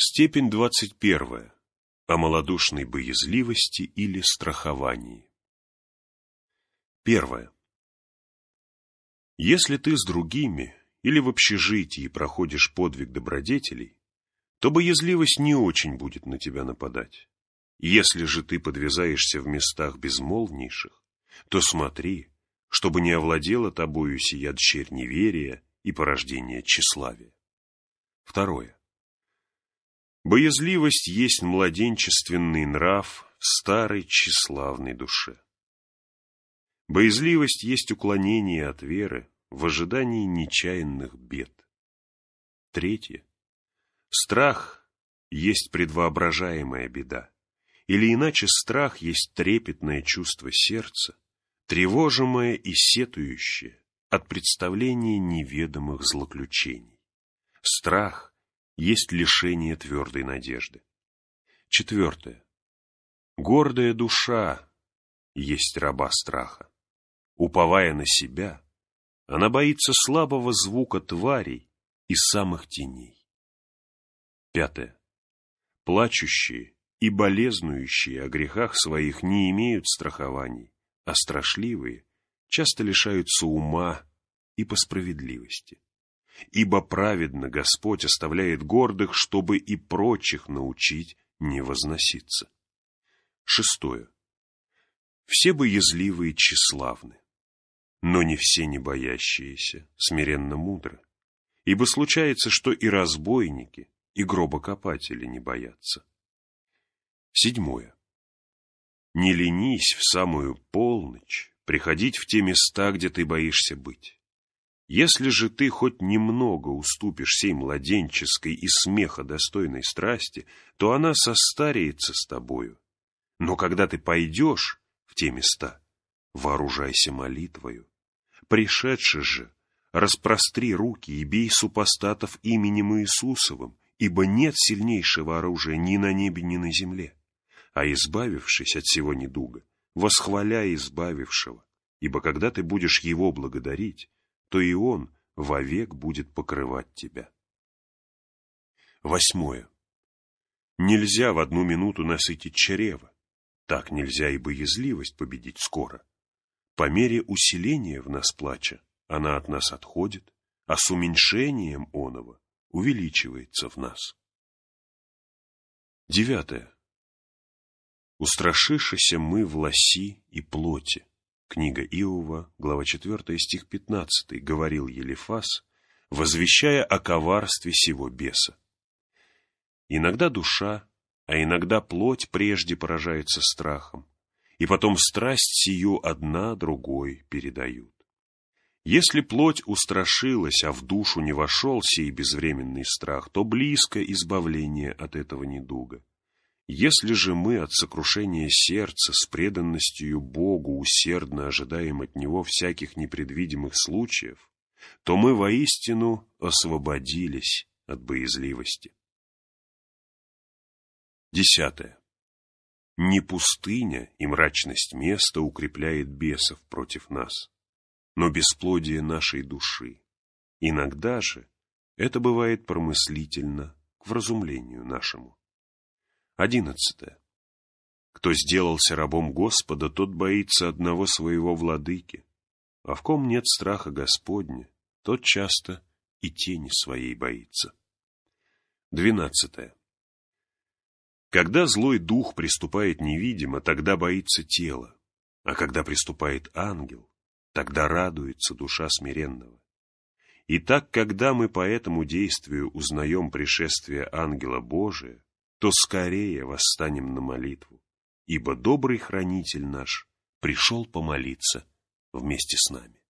Степень 21. О малодушной боязливости или страховании. 1. Если ты с другими или в общежитии проходишь подвиг добродетелей, то боязливость не очень будет на тебя нападать. Если же ты подвязаешься в местах безмолвнейших, то смотри, чтобы не овладела тобою сия дщерь неверия и порождение тщеславия. 2. Боязливость есть младенчественный нрав старой тщеславной душе. Боязливость есть уклонение от веры в ожидании нечаянных бед. 3. Страх есть предвоображаемая беда, или иначе страх есть трепетное чувство сердца, тревожимое и сетующее от представления неведомых злоключений. Страх есть лишение твердой надежды. 4. Гордая душа есть раба страха. Уповая на себя, она боится слабого звука тварей и самых теней. 5. Плачущие и болезнующие о грехах своих не имеют страхований, а страшливые часто лишаются ума и по справедливости. Ибо праведно Господь оставляет гордых, чтобы и прочих научить не возноситься. 6. Все боязливые тщеславны, но не все не боящиеся смиренно мудры, ибо случается, что и разбойники, и гробокопатели не боятся. 7. Не ленись в самую полночь приходить в те места, где ты боишься быть. Если же ты хоть немного уступишь сей младенческой и смеха достойной страсти, то она состареется с тобою. Но когда ты пойдешь в те места, вооружайся молитвою. Пришедши же, распростри руки и бей супостатов именем Иисусовым, ибо нет сильнейшего оружия ни на небе, ни на земле. А избавившись от сего недуга, восхваляй избавившего, ибо когда ты будешь его благодарить, то и он вовек будет покрывать тебя. 8. Нельзя в одну минуту насытить чрево, так нельзя и боязливость победить скоро. По мере усиления в нас плача она от нас отходит, а с уменьшением оного увеличивается в нас. 9. Устрашишися мы власи и плоти. Книга Иова, глава 4, стих 15, говорил Елифас, возвещая о коварстве сего беса. Иногда душа, а иногда плоть прежде поражается страхом, и потом страсть сию одна другой передают. Если плоть устрашилась, а в душу не вошел сей безвременный страх, то близко избавление от этого недуга. Если же мы от сокрушения сердца с преданностью Богу усердно ожидаем от Него всяких непредвидимых случаев, то мы воистину освободились от боязливости. 10. Не пустыня и мрачность места укрепляет бесов против нас, но бесплодие нашей души. Иногда же это бывает промыслительно к вразумлению нашему. 11. Кто сделался рабом Господа, тот боится одного своего владыки, а в ком нет страха Господня, тот часто и тени своей боится. 12. Когда злой дух приступает невидимо, тогда боится тело, а когда приступает ангел, тогда радуется душа смиренного. Итак, когда мы по этому действию узнаем пришествие ангела Божия, то скорее восстанем на молитву, ибо добрый хранитель наш пришел помолиться вместе с нами.